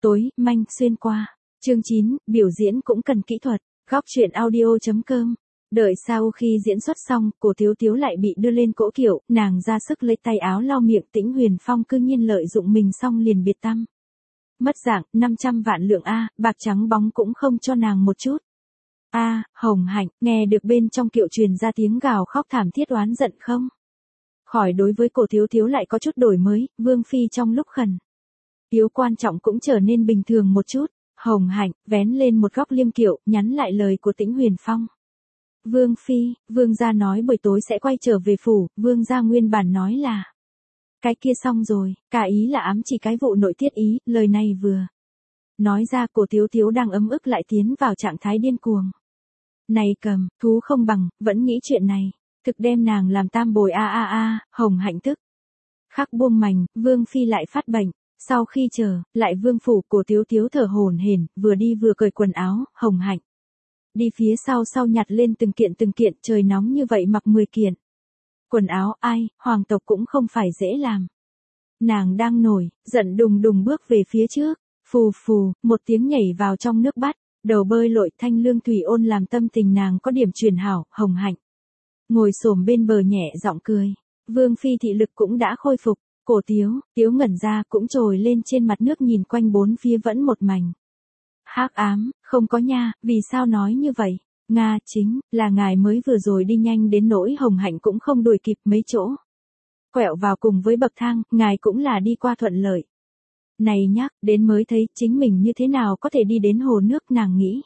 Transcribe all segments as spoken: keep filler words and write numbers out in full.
tối, manh, xuyên qua. Chương chín, biểu diễn cũng cần kỹ thuật. Góc truyện audio.com. Đợi sau khi diễn xuất xong, Cổ Tiếu Tiếu lại bị đưa lên cỗ kiệu, nàng ra sức lấy tay áo lau miệng. Tĩnh Huyền Phong cư nhiên lợi dụng mình xong liền biệt tâm. Mất dạng, năm trăm vạn lượng A, bạc trắng bóng cũng không cho nàng một chút. A, Hồng Hạnh, nghe được bên trong kiệu truyền ra tiếng gào khóc thảm thiết oán giận không? Khỏi đối với Cổ Tiếu Tiếu lại có chút đổi mới, Vương Phi trong lúc khẩn yếu quan trọng cũng trở nên bình thường một chút. Hồng Hạnh, vén lên một góc liêm kiệu, nhắn lại lời của Tĩnh Huyền Phong. Vương Phi, Vương gia nói buổi tối sẽ quay trở về phủ, Vương gia nguyên bản nói là. Cái kia xong rồi, cả ý là ám chỉ cái vụ nội tiết ý, lời này vừa nói ra Cổ Tiếu Tiếu đang ấm ức lại tiến vào trạng thái điên cuồng. Này cầm, thú không bằng, vẫn nghĩ chuyện này, thực đem nàng làm tam bồi a a a, Hồng Hạnh tức khắc buông mành, Vương Phi lại phát bệnh. Sau khi chờ, lại vương phủ, Cổ Tiếu Tiếu thở hổn hển, vừa đi vừa cởi quần áo. Hồng Hạnh đi phía sau sau nhặt lên từng kiện từng kiện, trời nóng như vậy mặc mười kiện quần áo, ai, hoàng tộc cũng không phải dễ làm. Nàng đang nổi, giận đùng đùng bước về phía trước, phù phù, một tiếng nhảy vào trong nước bát, đầu bơi lội thanh lương thủy ôn làm tâm tình nàng có điểm chuyển hảo. Hồng Hạnh ngồi xổm bên bờ nhẹ giọng cười, Vương Phi thị lực cũng đã khôi phục. Cổ Tiếu, Tiếu ngẩn ra cũng trồi lên trên mặt nước nhìn quanh bốn phía vẫn một mảnh hắc ám, không có nha, vì sao nói như vậy? Nga, chính là ngài mới vừa rồi đi nhanh đến nỗi Hồng Hạnh cũng không đuổi kịp mấy chỗ. Quẹo vào cùng với bậc thang, ngài cũng là đi qua thuận lợi. Này nhắc, đến mới thấy chính mình như thế nào có thể đi đến hồ nước, nàng nghĩ.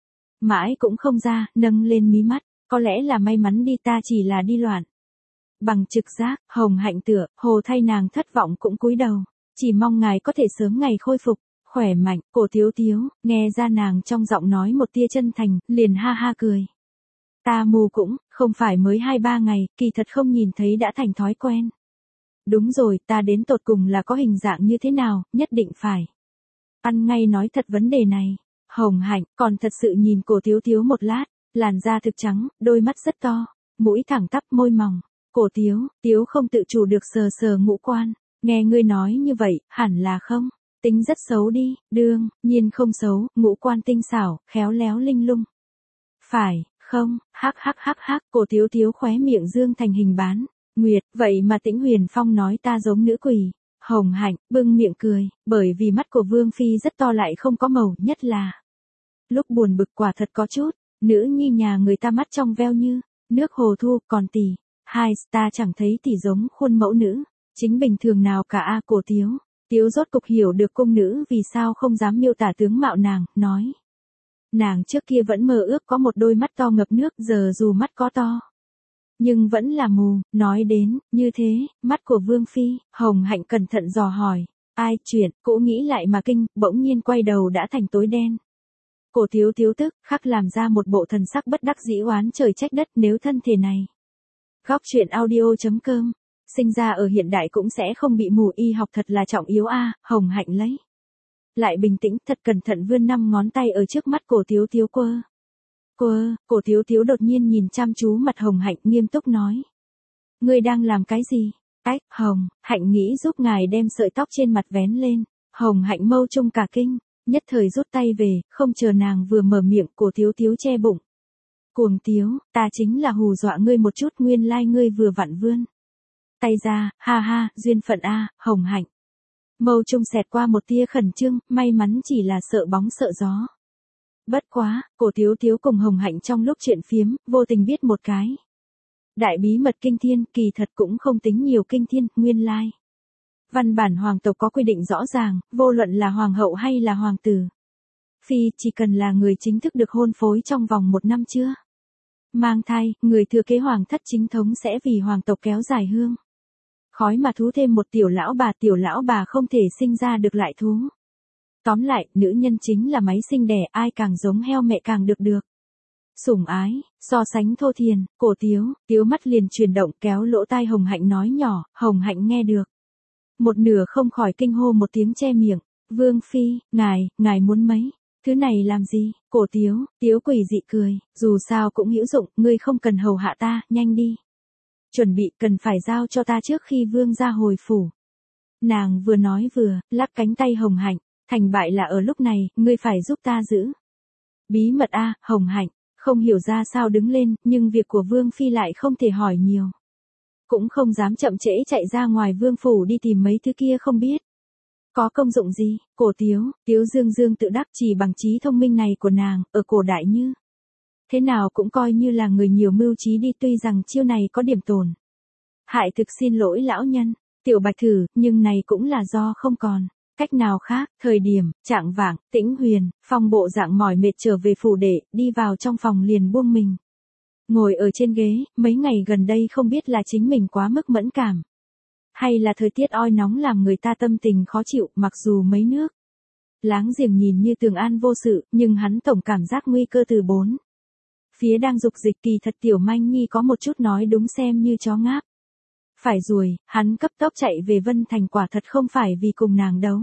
Mãi cũng không ra, nâng lên mí mắt, có lẽ là may mắn đi, ta chỉ là đi loạn. Bằng trực giác, Hồng Hạnh tựa, hồ thay nàng thất vọng cũng cúi đầu, chỉ mong ngài có thể sớm ngày khôi phục, khỏe mạnh. Cổ Tiếu Tiếu, nghe ra nàng trong giọng nói một tia chân thành, liền ha ha cười. Ta mù cũng, không phải mới hai ba ngày, kỳ thật không nhìn thấy đã thành thói quen. Đúng rồi, ta đến tột cùng là có hình dạng như thế nào, nhất định phải ăn ngay nói thật vấn đề này. Hồng Hạnh, còn thật sự nhìn Cổ Tiếu Tiếu một lát, làn da thực trắng, đôi mắt rất to, mũi thẳng tắp, môi mỏng. Cổ Tiếu, Tiếu không tự chủ được sờ sờ ngũ quan, nghe ngươi nói như vậy, hẳn là không, tính rất xấu đi, đương, nhiên không xấu, ngũ quan tinh xảo, khéo léo linh lung. Phải, không, hắc hắc hắc hắc, Cổ Tiếu Tiếu khóe miệng dương thành hình bán, nguyệt, vậy mà Tĩnh Huyền Phong nói ta giống nữ quỷ. Hồng Hạnh, bưng miệng cười, bởi vì mắt của Vương Phi rất to lại không có màu, nhất là lúc buồn bực quả thật có chút, nữ nhi nhà người ta mắt trong veo như nước hồ thu, còn tỷ. Hai, ta chẳng thấy tỷ giống khuôn mẫu nữ, chính bình thường nào cả a. Cổ Tiếu, Tiếu rốt cục hiểu được cung nữ vì sao không dám miêu tả tướng mạo nàng, nói. Nàng trước kia vẫn mơ ước có một đôi mắt to ngập nước, giờ dù mắt có to, nhưng vẫn là mù. Nói đến, như thế, mắt của Vương Phi, Hồng Hạnh cẩn thận dò hỏi, ai, chuyện, cũ nghĩ lại mà kinh, bỗng nhiên quay đầu đã thành tối đen. Cổ Tiếu Tiếu tức khắc làm ra một bộ thần sắc bất đắc dĩ oán trời trách đất, nếu thân thể này. Góc truyện audio.com, sinh ra ở hiện đại cũng sẽ không bị mù, y học thật là trọng yếu a. Hồng Hạnh lấy lại bình tĩnh, thật cẩn thận vươn năm ngón tay ở trước mắt Cổ Tiếu Tiếu quơ. Quơ, Cổ Tiếu Tiếu đột nhiên nhìn chăm chú mặt Hồng Hạnh, nghiêm túc nói. Ngươi đang làm cái gì? Ách, Hồng Hạnh nghĩ giúp ngài đem sợi tóc trên mặt vén lên. Hồng Hạnh mâu trung cả kinh, nhất thời rút tay về, không chờ nàng vừa mở miệng, Cổ Tiếu Tiếu che bụng. Cuồng Tiếu, ta chính là hù dọa ngươi một chút, nguyên lai like ngươi vừa vặn vươn tay ra, ha ha, duyên phận a. Hồng Hạnh mâu trung xẹt qua một tia khẩn trương, may mắn chỉ là sợ bóng sợ gió. Bất quá, Cổ Tiếu Tiếu cùng Hồng Hạnh trong lúc chuyện phiếm, vô tình biết một cái đại bí mật kinh thiên, kỳ thật cũng không tính nhiều kinh thiên, nguyên lai. Like. Văn bản hoàng tộc có quy định rõ ràng, vô luận là hoàng hậu hay là hoàng tử. Phi chỉ cần là người chính thức được hôn phối trong vòng một năm chưa mang thai, người thừa kế hoàng thất chính thống sẽ vì hoàng tộc kéo dài hương khói mà thú thêm một tiểu lão bà, tiểu lão bà không thể sinh ra được lại thú. Tóm lại, nữ nhân chính là máy sinh đẻ, ai càng giống heo mẹ càng được được sủng ái. So sánh thô thiền, Cổ Tiếu, Tiếu mắt liền chuyển động, kéo lỗ tai Hồng Hạnh nói nhỏ. Hồng Hạnh nghe được một nửa không khỏi kinh hô một tiếng, che miệng. Vương Phi, ngài, ngài muốn mấy thứ này làm gì? Cổ Tiếu, Tiếu quỷ dị cười, dù sao cũng hữu dụng, ngươi không cần hầu hạ ta, nhanh đi. Chuẩn bị, cần phải giao cho ta trước khi Vương ra hồi phủ. Nàng vừa nói vừa, lắc cánh tay Hồng Hạnh, Thành bại là ở lúc này, ngươi phải giúp ta giữ. Bí mật a, Hồng Hạnh, không hiểu ra sao đứng lên, nhưng việc của Vương Phi lại không thể hỏi nhiều. Cũng không dám chậm trễ chạy ra ngoài Vương Phủ đi tìm mấy thứ kia không biết. Có công dụng gì, cổ Tiếu, Tiếu Dương Dương tự đắc chỉ bằng trí thông minh này của nàng, ở cổ đại như. Thế nào cũng coi như là người nhiều mưu trí đi, tuy rằng chiêu này có điểm tồn. Hại thực xin lỗi lão nhân, Tiểu Bạch thử, nhưng này cũng là do không còn cách nào khác. Thời điểm, trạng vạng, Tĩnh Huyền, Phong bộ dạng mỏi mệt trở về phủ đệ, đi vào trong phòng liền buông mình. Ngồi ở trên ghế, mấy ngày gần đây không biết là chính mình quá mức mẫn cảm. Hay là thời tiết oi nóng làm người ta tâm tình khó chịu, mặc dù mấy nước láng giềng nhìn như tường an vô sự, nhưng hắn tổng cảm giác nguy cơ từ bốn phía đang dục dịch. Kỳ thật Tiểu Manh Nhi có một chút nói đúng xem như chó ngáp phải ruồi, hắn cấp tốc chạy về Vân Thành quả thật không phải vì cùng nàng đấu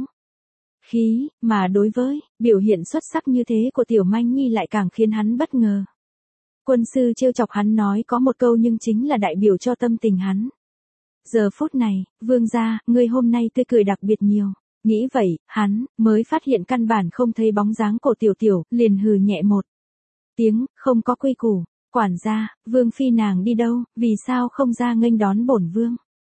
khí, mà đối với biểu hiện xuất sắc như thế của Tiểu Manh Nhi lại càng khiến hắn bất ngờ. Quân sư trêu chọc hắn nói có một câu nhưng chính là đại biểu cho tâm tình hắn. Giờ phút này, Vương gia, ngươi hôm nay tươi cười đặc biệt nhiều. Nghĩ vậy, hắn mới phát hiện căn bản không thấy bóng dáng cổ Tiểu Tiểu, liền hừ nhẹ một tiếng, không có quy củ. Quản gia, Vương Phi nàng đi đâu, vì sao không ra nghênh đón bổn vương?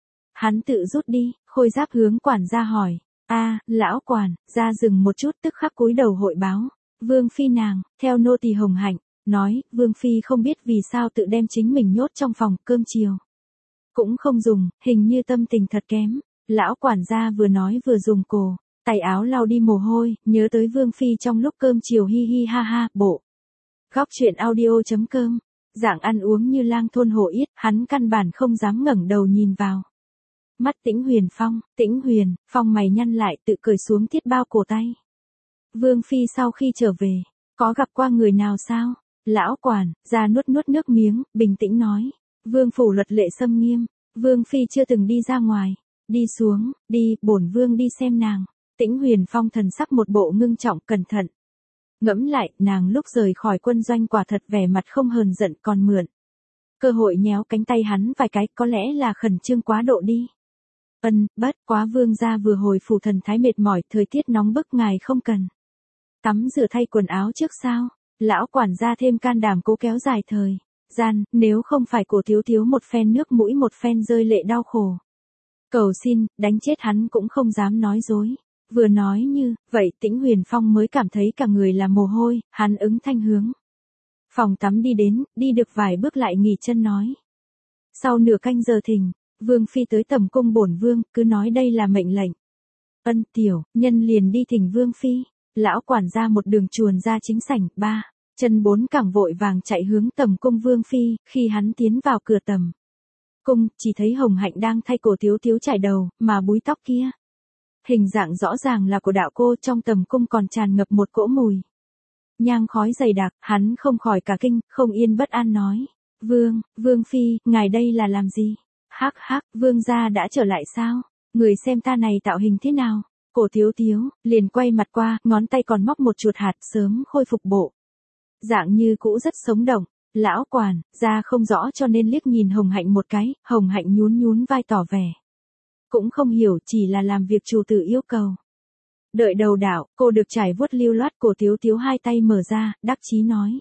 Hắn tự rút đi, Khôi Giáp hướng quản gia hỏi. A, lão quản, gia dừng một chút tức khắc cúi đầu hội báo. Vương Phi nàng, theo nô tỳ Hồng Hạnh, nói, Vương Phi không biết vì sao tự đem chính mình nhốt trong phòng cơm chiều. Cũng không dùng, hình như tâm tình thật kém. Lão quản gia vừa nói vừa dùng cổ tay áo lau đi mồ hôi, nhớ tới Vương Phi trong lúc cơm chiều hi hi ha ha, bộ. Góc truyện audio chấm com, dạng ăn uống như lang thôn hổ yết, hắn căn bản không dám ngẩng đầu nhìn vào. Mắt Tĩnh Huyền Phong, Tĩnh Huyền, Phong mày nhăn lại tự cởi xuống thiết bao cổ tay. Vương Phi sau khi trở về, có gặp qua người nào sao? Lão quản gia nuốt nuốt nước miếng, bình tĩnh nói. Vương phủ luật lệ xâm nghiêm, Vương Phi chưa từng đi ra ngoài. Đi xuống, đi, bổn vương đi xem nàng. Tĩnh Huyền Phong thần sắc một bộ ngưng trọng cẩn thận. Ngẫm lại, nàng lúc rời khỏi quân doanh quả thật vẻ mặt không hờn giận còn mượn cơ hội nhéo cánh tay hắn vài cái, có lẽ là khẩn trương quá độ đi. Ân, bất quá vương gia vừa hồi phủ thần thái mệt mỏi, thời tiết nóng bức ngài không cần tắm rửa thay quần áo trước sao? Lão quản gia thêm can đảm cố kéo dài thời gian, nếu không phải cổ Thiếu Thiếu một phen nước mũi một phen rơi lệ đau khổ. Cầu xin, đánh chết hắn cũng không dám nói dối. Vừa nói như, vậy Tĩnh Huyền Phong mới cảm thấy cả người là mồ hôi, hắn ứng thanh hướng phòng tắm đi đến, đi được vài bước lại nghỉ chân nói. Sau nửa canh giờ thình, Vương Phi tới tầm cung bổn vương, cứ nói đây là mệnh lệnh. Ân tiểu, nhân liền đi thỉnh Vương Phi. Lão quản gia một đường chuồn ra chính sảnh, ba, chân bốn cẳng vội vàng chạy hướng tầm cung Vương Phi, khi hắn tiến vào cửa tầm cung, chỉ thấy Hồng Hạnh đang thay cổ Thiếu Thiếu trải đầu, mà búi tóc kia. Hình dạng rõ ràng là của đạo cô, trong tầm cung còn tràn ngập một cỗ mùi nhang khói dày đặc, hắn không khỏi cả kinh, không yên bất an nói. Vương, Vương Phi, ngài đây là làm gì? Hắc hắc, Vương gia đã trở lại sao? Người xem ta này tạo hình thế nào? Cổ Thiếu Thiếu, liền quay mặt qua, ngón tay còn móc một chuột hạt sớm khôi phục bộ. Dạng như cũ rất sống động. Lão quản gia không rõ cho nên liếc nhìn Hồng Hạnh một cái, Hồng Hạnh nhún nhún vai tỏ vẻ. Cũng không hiểu, chỉ là làm việc chủ tử yêu cầu. Đợi đầu đạo, cô được trải vuốt lưu loát, cổ Thiếu Thiếu hai tay mở ra, đắc chí nói.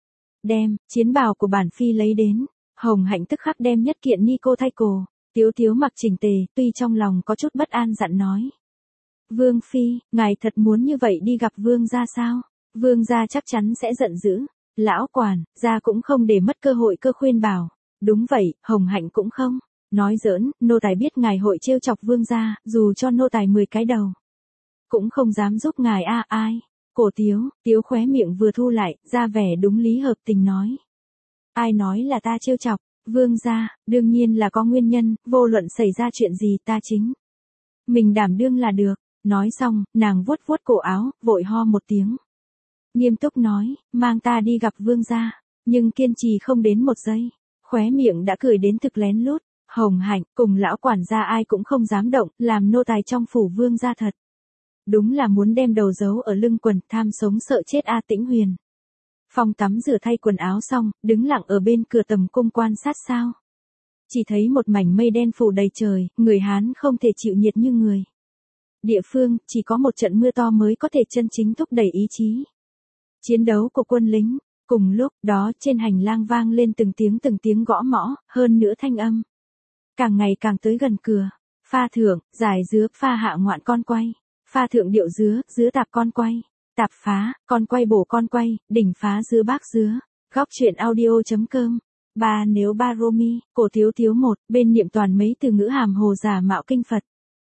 Đem, chiến bào của bản Phi lấy đến. Hồng Hạnh tức khắc đem nhất kiện ni cô thay cổ. Thiếu Thiếu mặc chỉnh tề, tuy trong lòng có chút bất an dặn nói. Vương Phi, ngài thật muốn như vậy đi gặp Vương gia sao? Vương gia chắc chắn sẽ giận dữ. Lão quản gia cũng không để mất cơ hội cơ khuyên bảo. Đúng vậy, Hồng Hạnh cũng không. Nói giỡn, nô tài biết ngài hội trêu chọc Vương gia, dù cho nô tài mười cái đầu. Cũng không dám giúp ngài a à, ai. Cổ Tiếu, Tiếu khóe miệng vừa thu lại, ra vẻ đúng lý hợp tình nói. Ai nói là ta trêu chọc, Vương gia, đương nhiên là có nguyên nhân, vô luận xảy ra chuyện gì ta chính. Mình đảm đương là được. Nói xong, nàng vuốt vuốt cổ áo, vội ho một tiếng. Nghiêm túc nói, mang ta đi gặp Vương gia, nhưng kiên trì không đến một giây. Khóe miệng đã cười đến thực lén lút. Hồng Hạnh, cùng lão quản gia ai cũng không dám động, làm nô tài trong phủ Vương gia thật. Đúng là muốn đem đầu giấu ở lưng quần, tham sống sợ chết a. Tĩnh Huyền Phong tắm rửa thay quần áo xong, đứng lặng ở bên cửa tầm cung quan sát sao. Chỉ thấy một mảnh mây đen phủ đầy trời, người Hán không thể chịu nhiệt như người địa phương, chỉ có một trận mưa to mới có thể chân chính thúc đẩy ý chí chiến đấu của quân lính. Cùng lúc đó trên hành lang vang lên từng tiếng từng tiếng gõ mõ, hơn nữa thanh âm càng ngày càng tới gần cửa. Pha thượng, giải dứa, pha hạ ngoạn con quay. Pha thượng điệu dứa, dứa tạp con quay. Tạp phá, con quay bổ con quay, đỉnh phá dứa bác dứa. Góc truyện audio.com. Ba nếu ba Romi, cổ thiếu thiếu một, bên niệm toàn mấy từ ngữ hàm hồ giả mạo kinh Phật.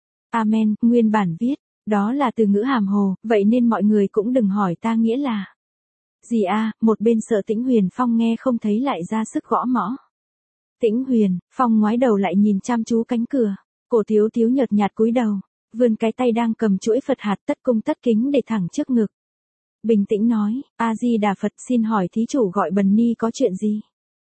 Amen, nguyên bản viết, đó là từ ngữ hàm hồ, vậy nên mọi người cũng đừng hỏi ta nghĩa là gì a. Một bên sợ Tĩnh Huyền Phong nghe không thấy lại ra sức gõ mõ. Tĩnh Huyền Phong ngoái đầu lại nhìn chăm chú cánh cửa, cổ thiếu thiếu nhợt nhạt cúi đầu, vươn cái tay đang cầm chuỗi Phật hạt tất cung tất kính để thẳng trước ngực. Bình tĩnh nói, A Di Đà Phật, xin hỏi thí chủ gọi Bần Ni có chuyện gì?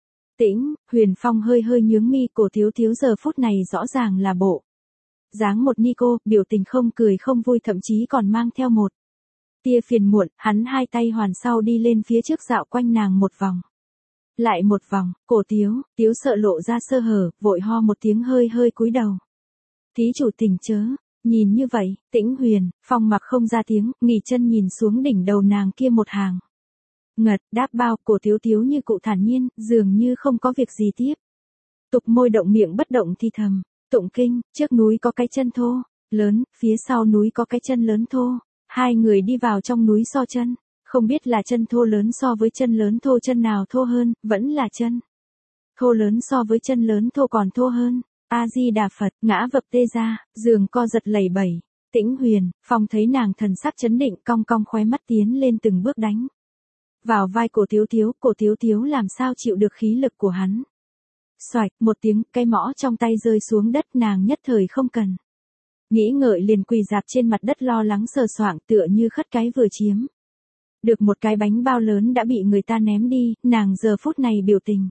Tĩnh Huyền Phong hơi hơi nhướng mi, cổ thiếu thiếu giờ phút này rõ ràng là bộ dáng một ni cô, biểu tình không cười không vui, thậm chí còn mang theo một tia phiền muộn. Hắn hai tay hoàn sau đi lên phía trước dạo quanh nàng một vòng. Lại một vòng, cổ thiếu thiếu sợ lộ ra sơ hở, vội ho một tiếng hơi hơi cúi đầu. Thí chủ tỉnh chớ. Nhìn như vậy, Tĩnh Huyền Phong mặc không ra tiếng, nghỉ chân nhìn xuống đỉnh đầu nàng kia một hàng ngật đáp bao. Cổ thiếu thiếu như cụ thản nhiên, dường như không có việc gì tiếp tục môi động miệng bất động thi thầm tụng kinh. Trước núi có cái chân thô lớn, phía sau núi có cái chân lớn thô. Hai người đi vào trong núi so chân, không biết là chân thô lớn so với chân lớn thô, chân nào thô hơn, vẫn là chân thô lớn so với chân lớn thô còn thô hơn. A Di Đà Phật, ngã vập tê ra, giường co giật lẩy bẩy. Tĩnh Huyền Phong thấy nàng thần sắc chấn định, cong cong khóe mắt tiến lên từng bước đánh vào vai cổ thiếu thiếu. Cổ thiếu thiếu làm sao chịu được khí lực của hắn. Xoạch một tiếng, cây mõ trong tay rơi xuống đất, nàng nhất thời không cần nghĩ ngợi liền quỳ dạp trên mặt đất lo lắng sờ soạng, tựa như khất cái vừa chiếm được một cái bánh bao lớn đã bị người ta ném đi. Nàng giờ phút này biểu tình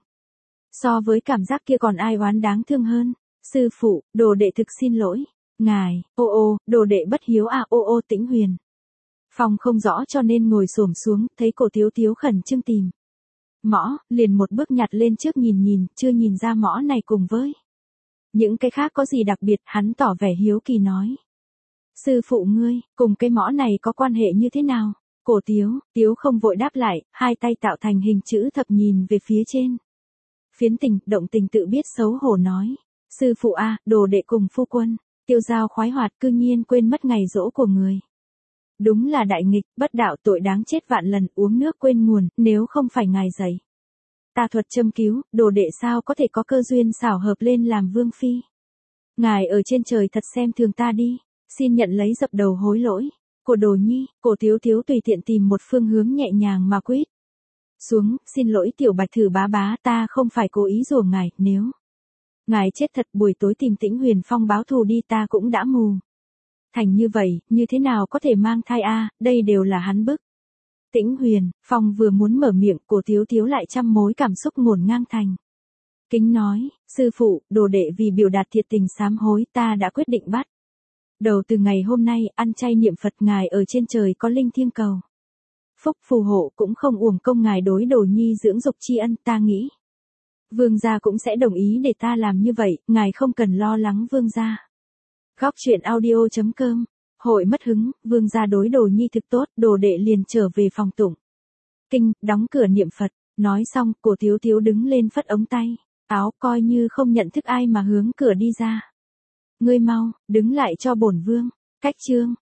so với cảm giác kia còn ai oán đáng thương hơn. Sư phụ, đồ đệ thực xin lỗi. Ngài, ô ô, đồ đệ bất hiếu à, ô ô. Tĩnh Huyền Phong không rõ cho nên ngồi xổm xuống, thấy cổ thiếu thiếu khẩn trương tìm mõ, liền một bước nhặt lên trước nhìn nhìn, chưa nhìn ra mõ này cùng với những cái khác có gì đặc biệt. Hắn tỏ vẻ hiếu kỳ nói, sư phụ ngươi, cùng cái mõ này có quan hệ như thế nào? Cổ thiếu thiếu không vội đáp lại, hai tay tạo thành hình chữ thập nhìn về phía trên phiến tình, động tình tự biết xấu hổ nói, sư phụ a, đồ đệ cùng phu quân tiêu dao khoái hoạt, cư nhiên quên mất ngày giỗ của người. Đúng là đại nghịch, bất đạo, tội đáng chết vạn lần, uống nước quên nguồn, nếu không phải ngài dạy ta thuật châm cứu, đồ đệ sao có thể có cơ duyên xảo hợp lên làm vương phi. Ngài ở trên trời thật xem thường ta đi, xin nhận lấy dập đầu hối lỗi của đồ nhi. Cổ thiếu thiếu tùy tiện tìm một phương hướng nhẹ nhàng mà quýt xuống, xin lỗi tiểu bạch thử bá bá, ta không phải cố ý rủa ngài, nếu ngài chết thật buổi tối tìm Tĩnh Huyền Phong báo thù đi, ta cũng đã mù thành như vậy, như thế nào có thể mang thai a, à, đây đều là hắn bức. Tĩnh Huyền Phong vừa muốn mở miệng, cổ thiếu thiếu lại trăm mối cảm xúc ngổn ngang thành kính nói, sư phụ, đồ đệ vì biểu đạt thiệt tình sám hối, ta đã quyết định bắt đầu từ ngày hôm nay ăn chay niệm Phật. Ngài ở trên trời có linh thiêng cầu phúc phù hộ, cũng không uổng công ngài đối đồ nhi dưỡng dục tri ân. Ta nghĩ vương gia cũng sẽ đồng ý để ta làm như vậy, ngài không cần lo lắng vương gia. Góc truyện audio.com. Hội mất hứng, vương gia đối đồ nhi thực tốt, đồ đệ liền trở về phòng tụng kinh, đóng cửa niệm Phật. Nói xong, cổ thiếu thiếu đứng lên phất ống tay áo, coi như không nhận thức ai mà hướng cửa đi ra. Ngươi mau, đứng lại cho bổn vương. Cách chương